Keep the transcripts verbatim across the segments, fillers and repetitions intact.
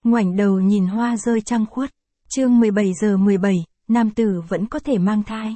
ngoảnh đầu nhìn hoa rơi trăng khuất. Chương mười bảy giờ mười bảy, nam tử vẫn có thể mang thai.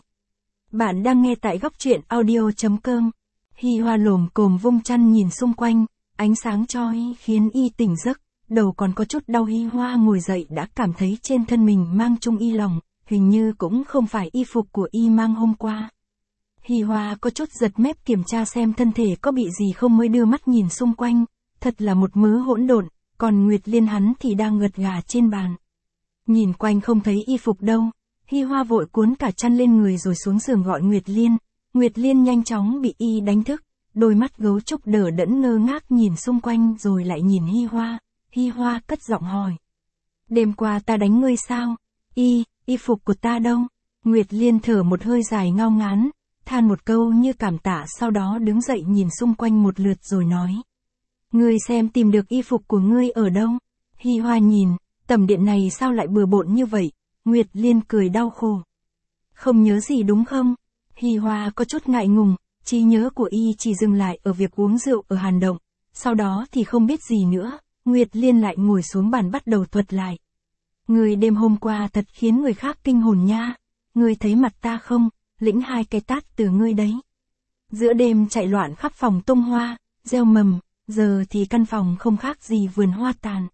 Bạn đang nghe tại góc truyện audio chấm com. Hi Hoa lồm cồm vung chăn nhìn xung quanh, ánh sáng chói khiến y tỉnh giấc, đầu còn có chút đau. Hi Hoa ngồi dậy đã cảm thấy trên thân mình mang chung y lòng, hình như cũng không phải y phục của y mang hôm qua. Hi Hoa có chút giật mép kiểm tra xem thân thể có bị gì không mới đưa mắt nhìn xung quanh, thật là một mớ hỗn độn, còn Nguyệt Liên hắn thì đang gật gà trên bàn. Nhìn quanh không thấy y phục đâu, Hi Hoa vội cuốn cả chăn lên người rồi xuống giường gọi Nguyệt Liên. Nguyệt Liên nhanh chóng bị y đánh thức, đôi mắt gấu trúc đờ đẫn ngơ ngác nhìn xung quanh rồi lại nhìn Hi Hoa. Hi Hoa cất giọng hỏi. Đêm qua ta đánh ngươi sao? Y, y phục của ta đâu? Nguyệt Liên thở một hơi dài ngao ngán, than một câu như cảm tạ, sau đó đứng dậy nhìn xung quanh một lượt rồi nói. Ngươi xem tìm được y phục của ngươi ở đâu? Hi Hoa nhìn, tầm điện này sao lại bừa bộn như vậy? Nguyệt Liên cười đau khổ. Không nhớ gì đúng không? Hi Hoa có chút ngại ngùng, trí nhớ của y chỉ dừng lại ở việc uống rượu ở Hàn Động, sau đó thì không biết gì nữa. Nguyệt Liên lại ngồi xuống bàn bắt đầu thuật lại. Người đêm hôm qua thật khiến người khác kinh hồn nha. Ngươi thấy mặt ta không? Lĩnh hai cái tát từ ngươi đấy. Giữa đêm chạy loạn khắp phòng tung hoa, gieo mầm, giờ thì căn phòng không khác gì vườn hoa tàn.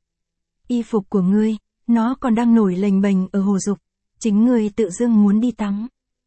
Y phục của ngươi, nó còn đang nổi lềnh bềnh ở hồ dục, chính ngươi tự dưng muốn đi tắm.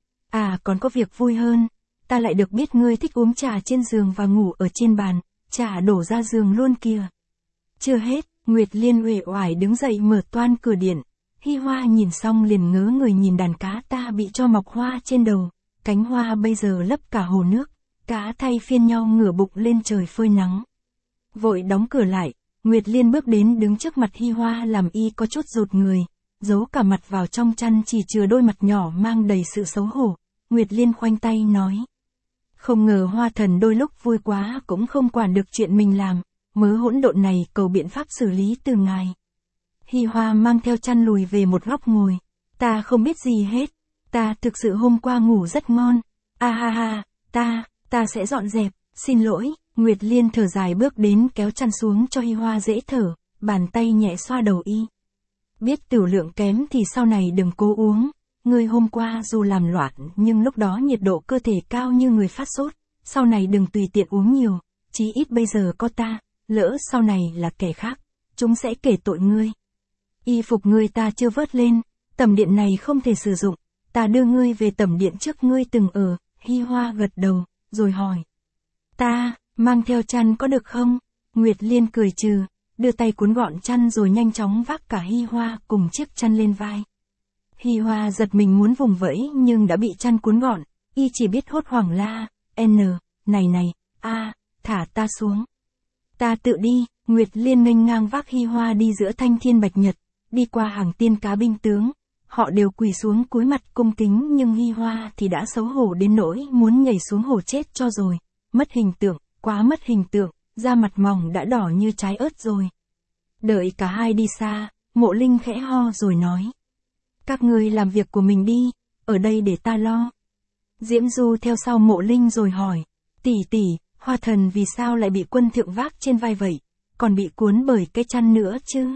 À còn có việc vui hơn, ta lại được biết ngươi thích uống trà trên giường và ngủ ở trên bàn, trà đổ ra giường luôn kìa. Chưa hết, Nguyệt Liên uể oải đứng dậy mở toan cửa điện. Hi Hoa nhìn xong liền ngớ người nhìn đàn cá ta bị cho mọc hoa trên đầu, cánh hoa bây giờ lấp cả hồ nước, cá thay phiên nhau ngửa bụng lên trời phơi nắng. Vội đóng cửa lại, Nguyệt Liên bước đến đứng trước mặt Hi Hoa làm y có chút rụt người, giấu cả mặt vào trong chăn chỉ chừa đôi mặt nhỏ mang đầy sự xấu hổ. Nguyệt Liên khoanh tay nói. Không ngờ Hoa thần đôi lúc vui quá cũng không quản được chuyện mình làm, mớ hỗn độn này cầu biện pháp xử lý từ ngài. Hi Hoa mang theo chăn lùi về một góc ngồi. Ta không biết gì hết, ta thực sự hôm qua ngủ rất ngon. A ha ha, ta, ta sẽ dọn dẹp, xin lỗi. Nguyệt Liên thở dài bước đến kéo chăn xuống cho Hi Hoa dễ thở, bàn tay nhẹ xoa đầu y. Biết tửu lượng kém thì sau này đừng cố uống, ngươi hôm qua dù làm loạn nhưng lúc đó nhiệt độ cơ thể cao như người phát sốt, sau này đừng tùy tiện uống nhiều, chí ít bây giờ có ta, lỡ sau này là kẻ khác, chúng sẽ kể tội ngươi. Y phục ngươi ta chưa vớt lên, tẩm điện này không thể sử dụng, ta đưa ngươi về tẩm điện trước ngươi từng ở. Hi Hoa gật đầu, rồi hỏi. Ta, mang theo chăn có được không? Nguyệt Liên cười trừ, đưa tay cuốn gọn chăn rồi nhanh chóng vác cả Hi Hoa cùng chiếc chăn lên vai. Hi Hoa giật mình muốn vùng vẫy nhưng đã bị chăn cuốn gọn, y chỉ biết hốt hoảng la, N, này này, a, thả ta xuống. Ta tự đi. Nguyệt Liên nghênh ngang vác Hi Hoa đi giữa thanh thiên bạch nhật, đi qua hàng tiên cá binh tướng. Họ đều quỳ xuống cúi mặt cung kính nhưng Hi Hoa thì đã xấu hổ đến nỗi muốn nhảy xuống hồ chết cho rồi. Mất hình tượng, quá mất hình tượng, da mặt mỏng đã đỏ như trái ớt rồi. Đợi cả hai đi xa, Mộ Linh khẽ ho rồi nói. Các ngươi làm việc của mình đi, ở đây để ta lo. Diễm Du theo sau Mộ Linh rồi hỏi. Tỷ tỷ, Hoa thần vì sao lại bị quân thượng vác trên vai vậy, còn bị cuốn bởi cái chăn nữa chứ?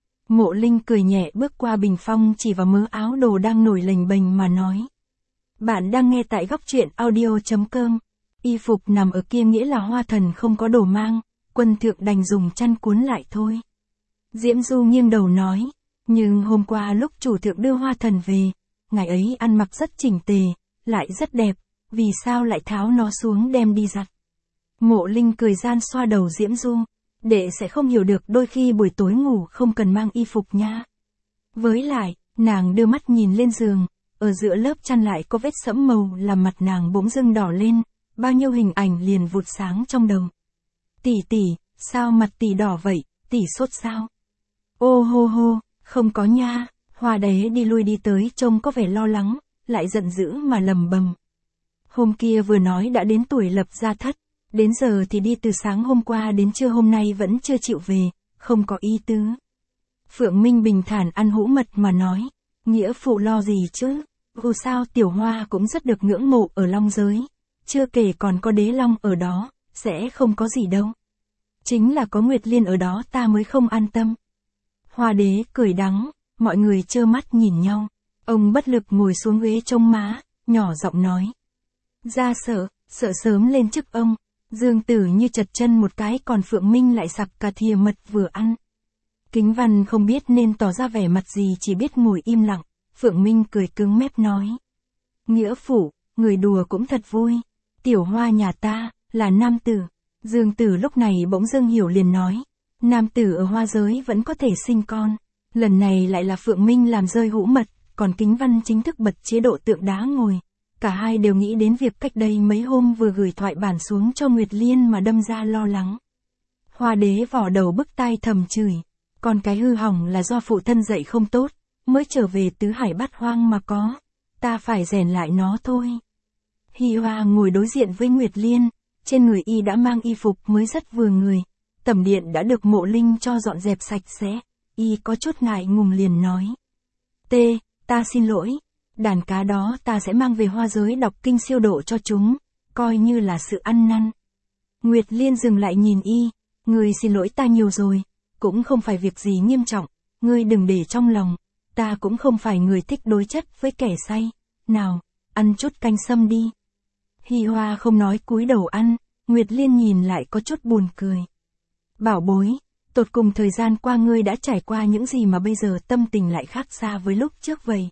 Mộ Linh cười nhẹ bước qua bình phong chỉ vào mớ áo đồ đang nổi lềnh bềnh mà nói. Bạn đang nghe tại góc truyện audio chấm com. Y phục nằm ở kia nghĩa là Hoa thần không có đồ mang, quân thượng đành dùng chăn cuốn lại thôi. Diễm Du nghiêng đầu nói. Nhưng hôm qua lúc chủ thượng đưa Hoa thần về, ngài ấy ăn mặc rất chỉnh tề, lại rất đẹp, vì sao lại tháo nó xuống đem đi giặt? Mộ Linh cười gian xoa đầu Diễm Du. Đệ sẽ không hiểu được đôi khi buổi tối ngủ không cần mang y phục nha. Với lại, nàng đưa mắt nhìn lên giường, ở giữa lớp chăn lại có vết sẫm màu làm mặt nàng bỗng dưng đỏ lên, bao nhiêu hình ảnh liền vụt sáng trong đầu. Tỷ tỷ, sao mặt tỷ đỏ vậy, tỷ sốt sao? Ô hô hô, không có nha. Hoa đế đi lui đi tới trông có vẻ lo lắng, lại giận dữ mà lầm bầm. Hôm kia vừa nói đã đến tuổi lập gia thất. Đến giờ thì đi từ sáng hôm qua đến trưa hôm nay vẫn chưa chịu về, không có ý tứ. Phượng Minh bình thản ăn hũ mật mà nói, nghĩa phụ lo gì chứ, dù sao Tiểu Hoa cũng rất được ngưỡng mộ ở Long giới, chưa kể còn có đế long ở đó, sẽ không có gì đâu. Chính là có Nguyệt Liên ở đó ta mới không an tâm. Hoa đế cười đắng, mọi người trơ mắt nhìn nhau. Ông bất lực ngồi xuống ghế trông má, nhỏ giọng nói. Ra sợ, sợ sớm lên chức ông. Dương Tử như chật chân một cái, còn Phượng Minh lại sặc cả thìa mật vừa ăn. Kính Văn không biết nên tỏ ra vẻ mặt gì, chỉ biết ngồi im lặng. Phượng Minh cười cứng mép nói. Nghĩa phụ, người đùa cũng thật vui. Tiểu Hoa nhà ta, là nam tử. Dương Tử lúc này bỗng dưng hiểu liền nói. Nam tử ở Hoa giới vẫn có thể sinh con. Lần này lại là Phượng Minh làm rơi hũ mật, còn Kính Văn chính thức bật chế độ tượng đá ngồi. Cả hai đều nghĩ đến việc cách đây mấy hôm vừa gửi thoại bản xuống cho Nguyệt Liên mà đâm ra lo lắng. Hoa đế vỏ đầu bức tai thầm chửi. Còn cái hư hỏng là do phụ thân dạy không tốt, mới trở về tứ hải bát hoang mà có. Ta phải rèn lại nó thôi. Hi Hoa ngồi đối diện với Nguyệt Liên, trên người y đã mang y phục mới rất vừa người. Tẩm điện đã được Mộ Linh cho dọn dẹp sạch sẽ, y có chút ngại ngùng liền nói. T, ta xin lỗi, đàn cá đó ta sẽ mang về Hoa giới đọc kinh siêu độ cho chúng, coi như là sự ăn năn. Nguyệt Liên dừng lại nhìn y, ngươi xin lỗi ta nhiều rồi, cũng không phải việc gì nghiêm trọng, ngươi đừng để trong lòng, ta cũng không phải người thích đối chất với kẻ say, nào, ăn chút canh sâm đi. Hi Hoa không nói cúi đầu ăn, Nguyệt Liên nhìn lại có chút buồn cười. Bảo bối, tột cùng thời gian qua ngươi đã trải qua những gì mà bây giờ tâm tình lại khác xa với lúc trước vậy?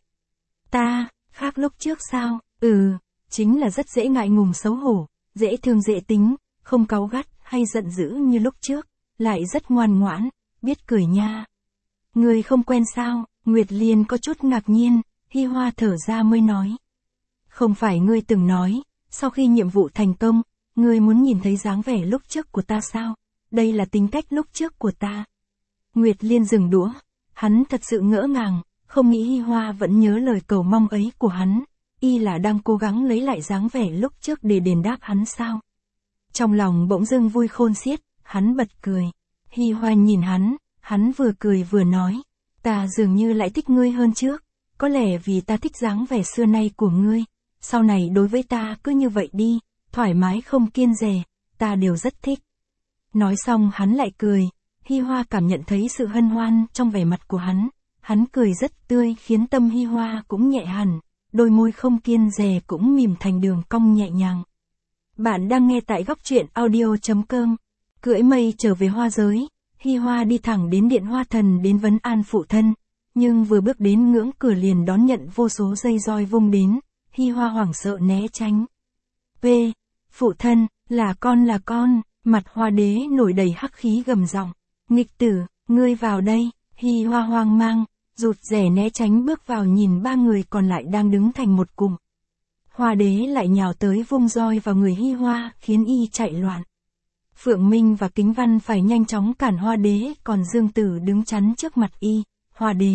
Ta, khác lúc trước sao? Ừ, chính là rất dễ ngại ngùng xấu hổ, dễ thương dễ tính, không cáu gắt hay giận dữ như lúc trước, lại rất ngoan ngoãn, biết cười nha. Ngươi không quen sao? Nguyệt Liên có chút ngạc nhiên, Hi Hoa thở ra mới nói. Không phải ngươi từng nói, sau khi nhiệm vụ thành công, ngươi muốn nhìn thấy dáng vẻ lúc trước của ta sao? Đây là tính cách lúc trước của ta. Nguyệt Liên dừng đũa, hắn thật sự ngỡ ngàng, không nghĩ Hi Hoa vẫn nhớ lời cầu mong ấy của hắn, y là đang cố gắng lấy lại dáng vẻ lúc trước để đền đáp hắn sao? Trong lòng bỗng dưng vui khôn xiết, hắn bật cười. Hi Hoa nhìn hắn, hắn vừa cười vừa nói, ta dường như lại thích ngươi hơn trước, có lẽ vì ta thích dáng vẻ xưa nay của ngươi, sau này đối với ta cứ như vậy đi, thoải mái không kiêng dè, ta đều rất thích. Nói xong hắn lại cười, Hi Hoa cảm nhận thấy sự hân hoan trong vẻ mặt của hắn, hắn cười rất tươi khiến tâm Hi Hoa cũng nhẹ hẳn, đôi môi không kiêng dè cũng mỉm thành đường cong nhẹ nhàng. Bạn đang nghe tại góc truyện audio chấm com. Cưỡi mây trở về Hoa giới, Hi Hoa đi thẳng đến điện Hoa Thần đến vấn an phụ thân, nhưng vừa bước đến ngưỡng cửa liền đón nhận vô số dây roi vung đến, Hi Hoa hoảng sợ né tránh. P, phụ thân, là con là con, mặt Hoa đế nổi đầy hắc khí gầm giọng, nghịch tử, ngươi vào đây. Hi Hoa hoang mang, rụt rè né tránh bước vào nhìn ba người còn lại đang đứng thành một cụm. Hoa đế lại nhào tới vung roi vào người Hi Hoa khiến y chạy loạn. Phượng Minh và Kính Văn phải nhanh chóng cản Hoa đế, còn Dương Tử đứng chắn trước mặt y. Hoa đế.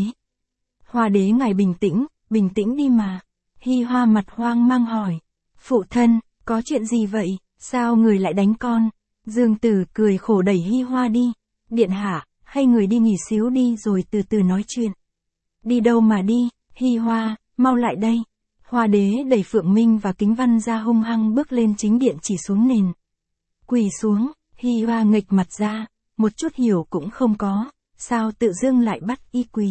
Hoa đế ngài bình tĩnh, bình tĩnh đi mà. Hi Hoa mặt hoang mang hỏi. Phụ thân, có chuyện gì vậy, sao người lại đánh con? Dương Tử cười khổ đẩy Hi Hoa đi. Điện hạ, hay người đi nghỉ xíu đi rồi từ từ nói chuyện. Đi đâu mà đi, Hi Hoa, mau lại đây. Hoa đế đẩy Phượng Minh và Kính Văn ra hung hăng bước lên chính điện chỉ xuống nền. Quỳ xuống, Hi Hoa nghệch mặt ra, một chút hiểu cũng không có, sao tự dưng lại bắt y quỳ.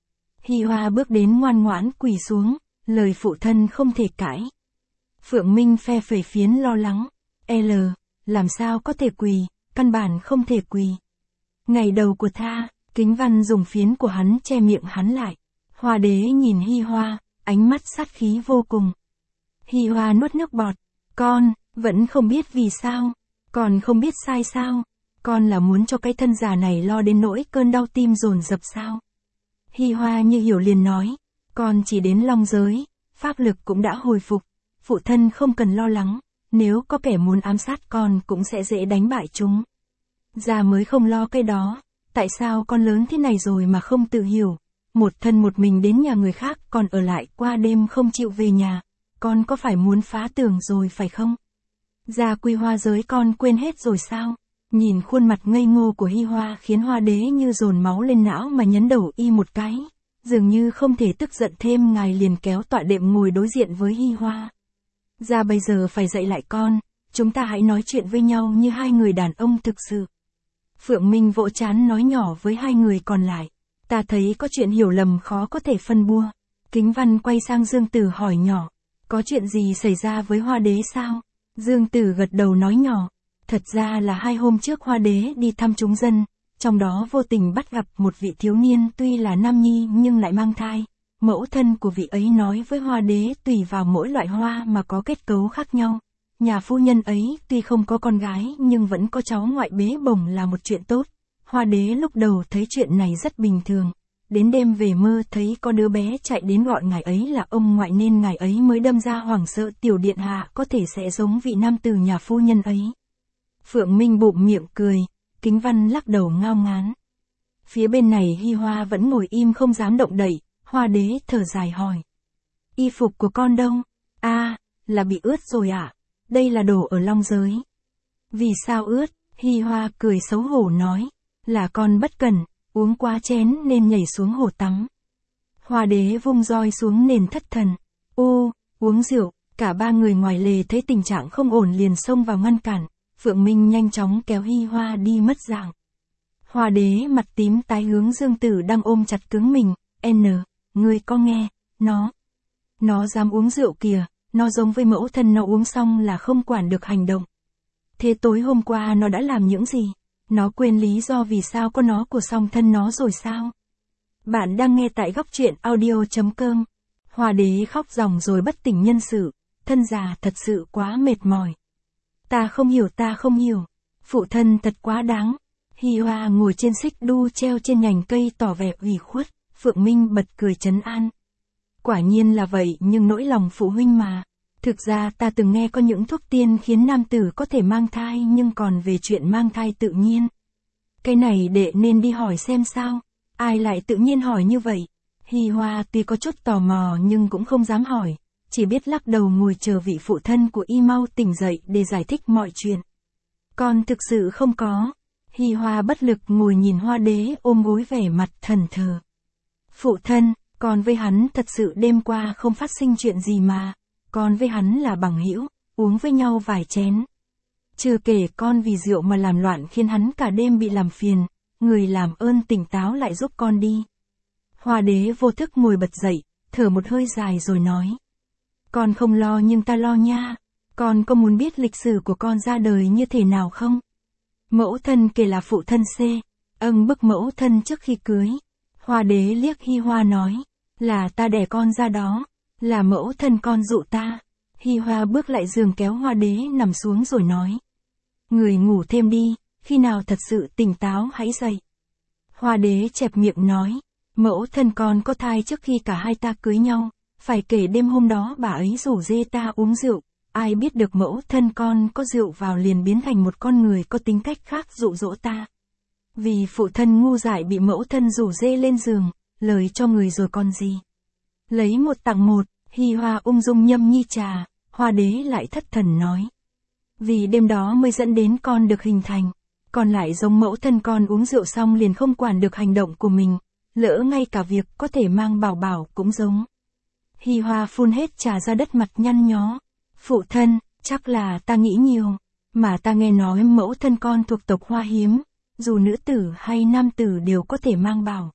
Hi Hoa bước đến ngoan ngoãn quỳ xuống, lời phụ thân không thể cãi. Phượng Minh phe phẩy phiến lo lắng, L, làm sao có thể quỳ, căn bản không thể quỳ. Ngày đầu của tha, Kính Văn dùng phiến của hắn che miệng hắn lại. Hoa đế nhìn Hi Hoa, ánh mắt sát khí vô cùng. Hi Hoa nuốt nước bọt, con, vẫn không biết vì sao, còn không biết sai sao, con là muốn cho cái thân già này lo đến nỗi cơn đau tim dồn dập sao. Hi Hoa như hiểu liền nói, con chỉ đến Long giới, pháp lực cũng đã hồi phục, phụ thân không cần lo lắng, nếu có kẻ muốn ám sát con cũng sẽ dễ đánh bại chúng. Già mới không lo cái đó, tại sao con lớn thế này rồi mà không tự hiểu, một thân một mình đến nhà người khác còn ở lại qua đêm không chịu về nhà, con có phải muốn phá tường rồi phải không? Gia quy Hoa giới con quên hết rồi sao? Nhìn khuôn mặt ngây ngô của Hi Hoa khiến Hoa đế như dồn máu lên não mà nhấn đầu y một cái, dường như không thể tức giận thêm, ngài liền kéo tọa đệm ngồi đối diện với Hi Hoa. Gia bây giờ phải dạy lại con, chúng ta hãy nói chuyện với nhau như hai người đàn ông thực sự. Phượng Minh vỗ trán nói nhỏ với hai người còn lại, Ta thấy có chuyện hiểu lầm khó có thể phân bua. Kính Văn quay sang Dương Tử hỏi nhỏ. Có chuyện gì xảy ra với Hoa Đế sao? Dương Tử gật đầu nói nhỏ. Thật ra là hai hôm trước Hoa Đế đi thăm chúng dân, trong đó vô tình bắt gặp một vị thiếu niên tuy là nam nhi nhưng lại mang thai. Mẫu thân của vị ấy nói với Hoa Đế tùy vào mỗi loại hoa mà có kết cấu khác nhau. Nhà phu nhân ấy tuy không có con gái nhưng vẫn có cháu ngoại bế bổng là một chuyện tốt. Hoa Đế lúc đầu thấy chuyện này rất bình thường. Đến đêm về mơ thấy có đứa bé chạy đến gọi ngài ấy là ông ngoại nên ngài ấy mới đâm ra hoảng sợ tiểu điện hạ có thể sẽ giống vị nam tử nhà phu nhân ấy. Phượng Minh bụm miệng cười, Kính Văn lắc đầu ngao ngán. Phía bên này Hi Hoa vẫn ngồi im không dám động đậy, Hoa Đế thở dài hỏi. Y phục của con đâu? A, à, là bị ướt rồi ạ. À? Đây là đồ ở long giới. Vì sao ướt? Hi Hoa cười xấu hổ nói. Là con bất cẩn, uống quá chén nên nhảy xuống hồ tắm. Hoa Đế vung roi xuống nền thất thần. Ô, uống rượu, cả ba người ngoài lề thấy tình trạng không ổn liền xông vào ngăn cản. Phượng Minh nhanh chóng kéo Hi Hoa đi mất dạng. Hoa Đế mặt tím tái hướng Dương Tử đang ôm chặt cứng mình. N, ngươi có nghe, nó. Nó dám uống rượu kìa, nó giống với mẫu thân nó uống xong là không quản được hành động. Thế tối hôm qua nó đã làm những gì? Nó quên lý do vì sao có nó của song thân nó rồi sao? Bạn đang nghe tại góc truyện audio chấm com. Hoa Đế khóc ròng rồi bất tỉnh nhân sự, thân già thật sự quá mệt mỏi. Ta không hiểu ta không hiểu, phụ thân thật quá đáng. Hi Hoa ngồi trên xích đu treo trên nhành cây tỏ vẻ ủy khuất, Phượng Minh bật cười trấn an. Quả nhiên là vậy nhưng nỗi lòng phụ huynh mà. Thực ra ta từng nghe có những thuốc tiên khiến nam tử có thể mang thai nhưng còn về chuyện mang thai tự nhiên. Cái này đệ nên đi hỏi xem sao. Ai lại tự nhiên hỏi như vậy? Hi Hoa tuy có chút tò mò nhưng cũng không dám hỏi. Chỉ biết lắc đầu ngồi chờ vị phụ thân của y mau tỉnh dậy để giải thích mọi chuyện. Con thực sự không có. Hi Hoa bất lực ngồi nhìn Hoa Đế ôm gối vẻ mặt thẫn thờ. Phụ thân, con với hắn thật sự đêm qua không phát sinh chuyện gì mà. Con với hắn là bằng hữu, uống với nhau vài chén. Chưa kể con vì rượu mà làm loạn khiến hắn cả đêm bị làm phiền, người làm ơn tỉnh táo lại giúp con đi. Hoa Đế vô thức ngồi bật dậy, thở một hơi dài rồi nói. Con không lo nhưng ta lo nha, con có muốn biết lịch sử của con ra đời như thế nào không? Mẫu thân kể là phụ thân C, âng bức mẫu thân trước khi cưới. Hoa Đế liếc Hi Hoa nói, là ta đẻ con ra đó. Là mẫu thân con dụ ta. Hi Hoa bước lại giường kéo Hoa Đế nằm xuống rồi nói. Người ngủ thêm đi, khi nào thật sự tỉnh táo hãy dậy. Hoa Đế chẹp miệng nói. Mẫu thân con có thai trước khi cả hai ta cưới nhau. Phải kể đêm hôm đó bà ấy rủ dê ta uống rượu. Ai biết được mẫu thân con có rượu vào liền biến thành một con người có tính cách khác dụ dỗ ta. Vì phụ thân ngu dại bị mẫu thân rủ dê lên giường, lời cho người rồi còn gì. Lấy một tặng một. Hi Hoa ung dung nhâm nhi trà, Hoa Đế lại thất thần nói. Vì đêm đó mới dẫn đến con được hình thành, còn lại giống mẫu thân con uống rượu xong liền không quản được hành động của mình, lỡ ngay cả việc có thể mang bảo bảo cũng giống. Hi Hoa phun hết trà ra đất mặt nhăn nhó. Phụ thân, chắc là ta nghĩ nhiều, mà ta nghe nói mẫu thân con thuộc tộc Hoa hiếm, dù nữ tử hay nam tử đều có thể mang bảo.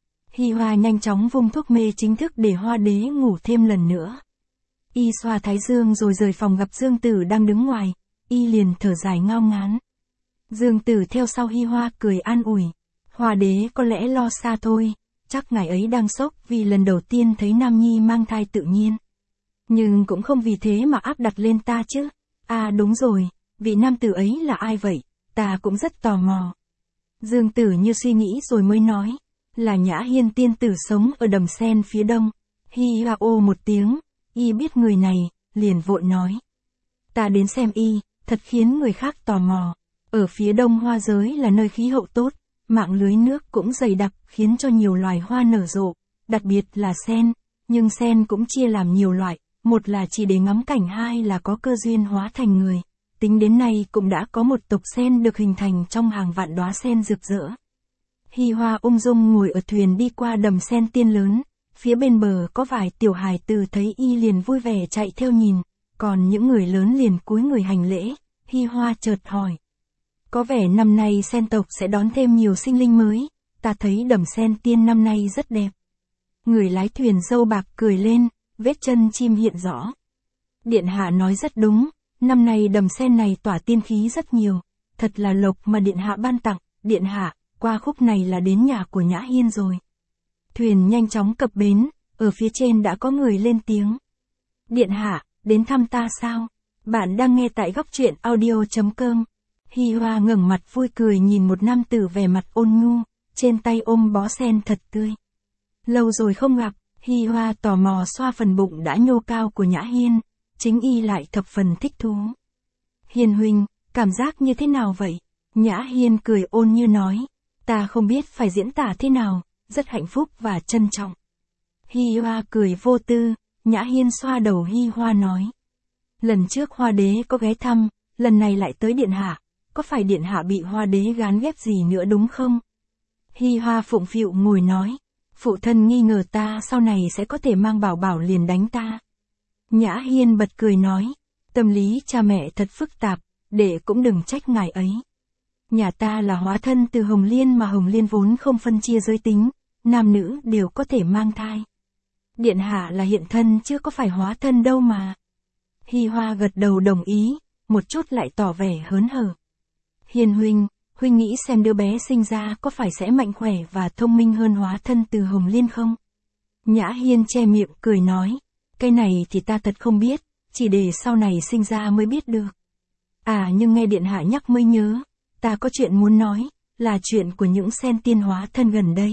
Hi Hoa nhanh chóng vung thuốc mê chính thức để Hoa Đế ngủ thêm lần nữa. Y xoa thái dương rồi rời phòng gặp Dương Tử đang đứng ngoài, y liền thở dài ngao ngán. Dương Tử theo sau Hi Hoa cười an ủi. Hoa Đế có lẽ lo xa thôi, chắc ngài ấy đang sốc vì lần đầu tiên thấy nam nhi mang thai tự nhiên. Nhưng cũng không vì thế mà áp đặt lên ta chứ. À đúng rồi, vị nam tử ấy là ai vậy? Ta cũng rất tò mò. Dương Tử như suy nghĩ rồi mới nói. Là Nhã Hiên tiên tử sống ở đầm sen phía đông. Hi Hoa ô một tiếng, y biết người này, liền vội nói. Ta đến xem y, thật khiến người khác tò mò. Ở phía đông hoa giới là nơi khí hậu tốt, mạng lưới nước cũng dày đặc khiến cho nhiều loài hoa nở rộ, đặc biệt là sen. Nhưng sen cũng chia làm nhiều loại, một là chỉ để ngắm cảnh, hai là có cơ duyên hóa thành người. Tính đến nay cũng đã có một tộc sen được hình thành trong hàng vạn đóa sen rực rỡ. Hi Hoa ung dung ngồi ở thuyền đi qua đầm sen tiên lớn, phía bên bờ có vài tiểu hài tử thấy y liền vui vẻ chạy theo nhìn, còn những người lớn liền cúi người hành lễ. Hi Hoa chợt hỏi. Có vẻ năm nay sen tộc sẽ đón thêm nhiều sinh linh mới, ta thấy đầm sen tiên năm nay rất đẹp. Người lái thuyền râu bạc cười lên, vết chân chim hiện rõ. Điện hạ nói rất đúng, năm nay đầm sen này tỏa tiên khí rất nhiều, thật là lộc mà điện hạ ban tặng. Điện hạ, qua khúc này là đến nhà của Nhã Hiên rồi. Thuyền nhanh chóng cập bến, ở phía trên đã có người lên tiếng. Điện hạ, đến thăm ta sao? Bạn đang nghe tại góc truyện audio chấm com. Hi Hoa ngẩng mặt vui cười nhìn một nam tử vẻ mặt ôn nhu, trên tay ôm bó sen thật tươi. Lâu rồi không gặp, Hi Hoa tò mò xoa phần bụng đã nhô cao của Nhã Hiên, chính y lại thập phần thích thú. Hiên huynh, cảm giác như thế nào vậy? Nhã Hiên cười ôn như nói, ta không biết phải diễn tả thế nào, rất hạnh phúc và trân trọng. Hi Hoa cười vô tư, Nhã Hiên xoa đầu Hi Hoa nói. Lần trước Hoa đế có ghé thăm, lần này lại tới điện hạ, có phải điện hạ bị Hoa đế gán ghép gì nữa đúng không? Hi Hoa phụng phịu ngồi nói, phụ thân nghi ngờ ta sau này sẽ có thể mang bảo bảo liền đánh ta. Nhã Hiên bật cười nói, tâm lý cha mẹ thật phức tạp, để cũng đừng trách ngài ấy. Nhà ta là hóa thân từ Hồng Liên mà Hồng Liên vốn không phân chia giới tính, nam nữ đều có thể mang thai. Điện hạ là hiện thân chứ có phải hóa thân đâu mà. Hi Hoa gật đầu đồng ý, một chút lại tỏ vẻ hớn hở. Hiên huynh, huynh nghĩ xem đứa bé sinh ra có phải sẽ mạnh khỏe và thông minh hơn hóa thân từ Hồng Liên không? Nhã Hiên che miệng cười nói, cái này thì ta thật không biết, chỉ để sau này sinh ra mới biết được. À nhưng nghe điện hạ nhắc mới nhớ, ta có chuyện muốn nói, là chuyện của những sen tiên hóa thân gần đây.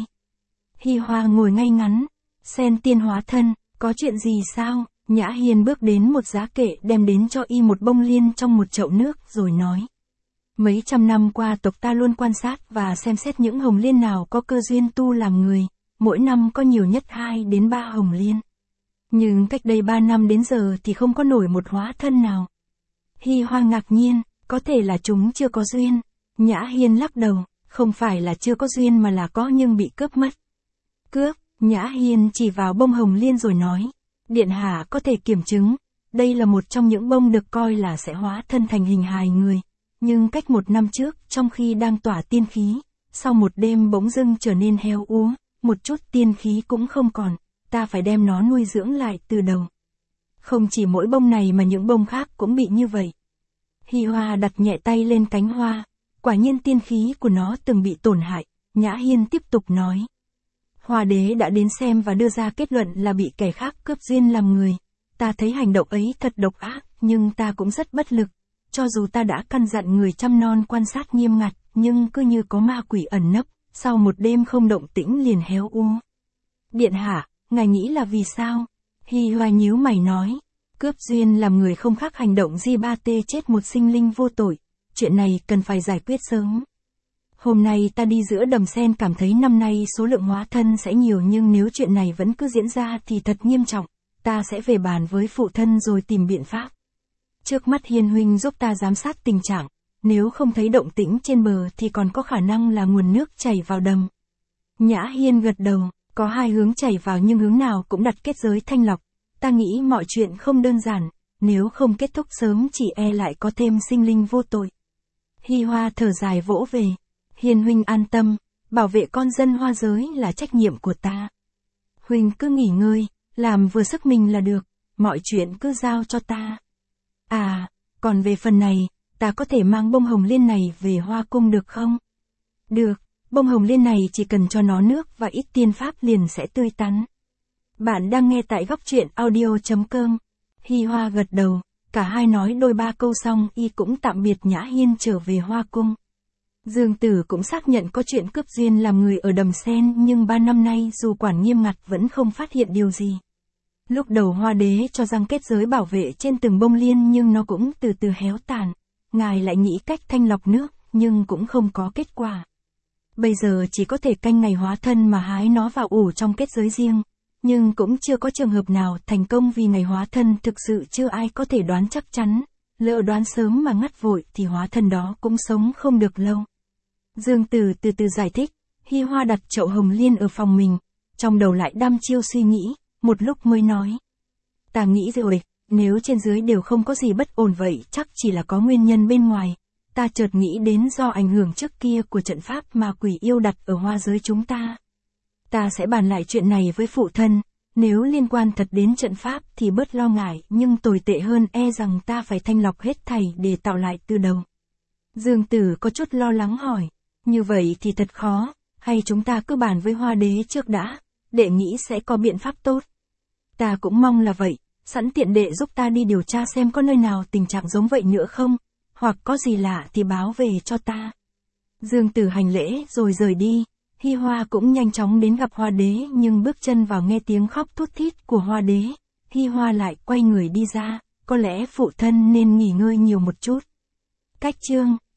Hi Hoa ngồi ngay ngắn, sen tiên hóa thân, có chuyện gì sao? Nhã Hiên bước đến một giá kệ đem đến cho y một bông liên trong một chậu nước rồi nói. Mấy trăm năm qua tộc ta luôn quan sát và xem xét những hồng liên nào có cơ duyên tu làm người, mỗi năm có nhiều nhất hai đến ba hồng liên. Nhưng cách đây ba năm đến giờ thì không có nổi một hóa thân nào. Hi Hoa ngạc nhiên, có thể là chúng chưa có duyên. Nhã Hiên lắc đầu, không phải là chưa có duyên mà là có nhưng bị cướp mất. Cướp, Nhã Hiên chỉ vào bông hồng liên rồi nói. Điện hạ có thể kiểm chứng, đây là một trong những bông được coi là sẽ hóa thân thành hình hài người. Nhưng cách một năm trước, trong khi đang tỏa tiên khí, sau một đêm bỗng dưng trở nên héo úa, một chút tiên khí cũng không còn, ta phải đem nó nuôi dưỡng lại từ đầu. Không chỉ mỗi bông này mà những bông khác cũng bị như vậy. Hi Hoa đặt nhẹ tay lên cánh hoa, quả nhiên tiên khí của nó từng bị tổn hại. Nhã Hiên tiếp tục nói. Hoa đế đã đến xem và đưa ra kết luận là bị kẻ khác cướp duyên làm người. Ta thấy hành động ấy thật độc ác, nhưng ta cũng rất bất lực. Cho dù ta đã căn dặn người chăm non quan sát nghiêm ngặt, nhưng cứ như có ma quỷ ẩn nấp, sau một đêm không động tĩnh liền héo úa. Điện hạ, ngài nghĩ là vì sao? Hi Hoa nhíu mày nói. Cướp duyên làm người không khác hành động di ba tê chết một sinh linh vô tội. Chuyện này cần phải giải quyết sớm. Hôm nay ta đi giữa đầm sen cảm thấy năm nay số lượng hóa thân sẽ nhiều, nhưng nếu chuyện này vẫn cứ diễn ra thì thật nghiêm trọng. Ta sẽ về bàn với phụ thân rồi tìm biện pháp. Trước mắt Hiên huynh giúp ta giám sát tình trạng, nếu không thấy động tĩnh trên bờ thì còn có khả năng là nguồn nước chảy vào đầm. Nhã Hiên gật đầu, có hai hướng chảy vào nhưng hướng nào cũng đặt kết giới thanh lọc. Ta nghĩ mọi chuyện không đơn giản, nếu không kết thúc sớm chỉ e lại có thêm sinh linh vô tội. Hi Hoa thở dài vỗ về. Hiên huynh an tâm, bảo vệ con dân Hoa giới là trách nhiệm của ta. Huynh cứ nghỉ ngơi, làm vừa sức mình là được, mọi chuyện cứ giao cho ta. À, còn về phần này, ta có thể mang bông hồng liên này về Hoa cung được không? Được, bông hồng liên này chỉ cần cho nó nước và ít tiên pháp liền sẽ tươi tắn. Bạn đang nghe tại góc truyện audio chấm com. Hi Hoa gật đầu, cả hai nói đôi ba câu xong y cũng tạm biệt Nhã Hiên trở về Hoa cung. Dương Tử cũng xác nhận có chuyện cướp duyên làm người ở đầm sen, nhưng ba năm nay dù quản nghiêm ngặt vẫn không phát hiện điều gì. Lúc đầu Hoa đế cho răng kết giới bảo vệ trên từng bông liên nhưng nó cũng từ từ héo tàn. Ngài lại nghĩ cách thanh lọc nước, nhưng cũng không có kết quả. Bây giờ chỉ có thể canh ngày hóa thân mà hái nó vào ủ trong kết giới riêng. Nhưng cũng chưa có trường hợp nào thành công vì ngày hóa thân thực sự chưa ai có thể đoán chắc chắn. Lỡ đoán sớm mà ngắt vội thì hóa thân đó cũng sống không được lâu. Dương Tử từ từ giải thích. Hi Hoa đặt chậu hồng liên ở phòng mình, trong đầu lại đăm chiêu suy nghĩ, một lúc mới nói. Ta nghĩ rồi, nếu trên dưới đều không có gì bất ổn vậy chắc chỉ là có nguyên nhân bên ngoài. ta chợt nghĩ đến do ảnh hưởng trước kia của trận pháp mà quỷ yêu đặt ở hoa giới chúng ta. Ta sẽ bàn lại chuyện này với phụ thân, nếu liên quan thật đến trận pháp thì bớt lo ngại, nhưng tồi tệ hơn e rằng ta phải thanh lọc hết thảy để tạo lại từ đầu. Dương Tử có chút lo lắng hỏi, như vậy thì thật khó, hay chúng ta cứ bàn với Hoa Đế trước đã, đệ nghĩ sẽ có biện pháp tốt. Ta cũng mong là vậy, sẵn tiện đệ giúp ta đi điều tra xem có nơi nào tình trạng giống vậy nữa không, hoặc có gì lạ thì báo về cho ta. Dương Tử hành lễ rồi rời đi, Hi Hoa cũng nhanh chóng đến gặp Hoa Đế, nhưng bước chân vào nghe tiếng khóc thút thít của Hoa Đế, Hi Hoa lại quay người đi ra, có lẽ phụ thân nên nghỉ ngơi nhiều một chút. Cách chương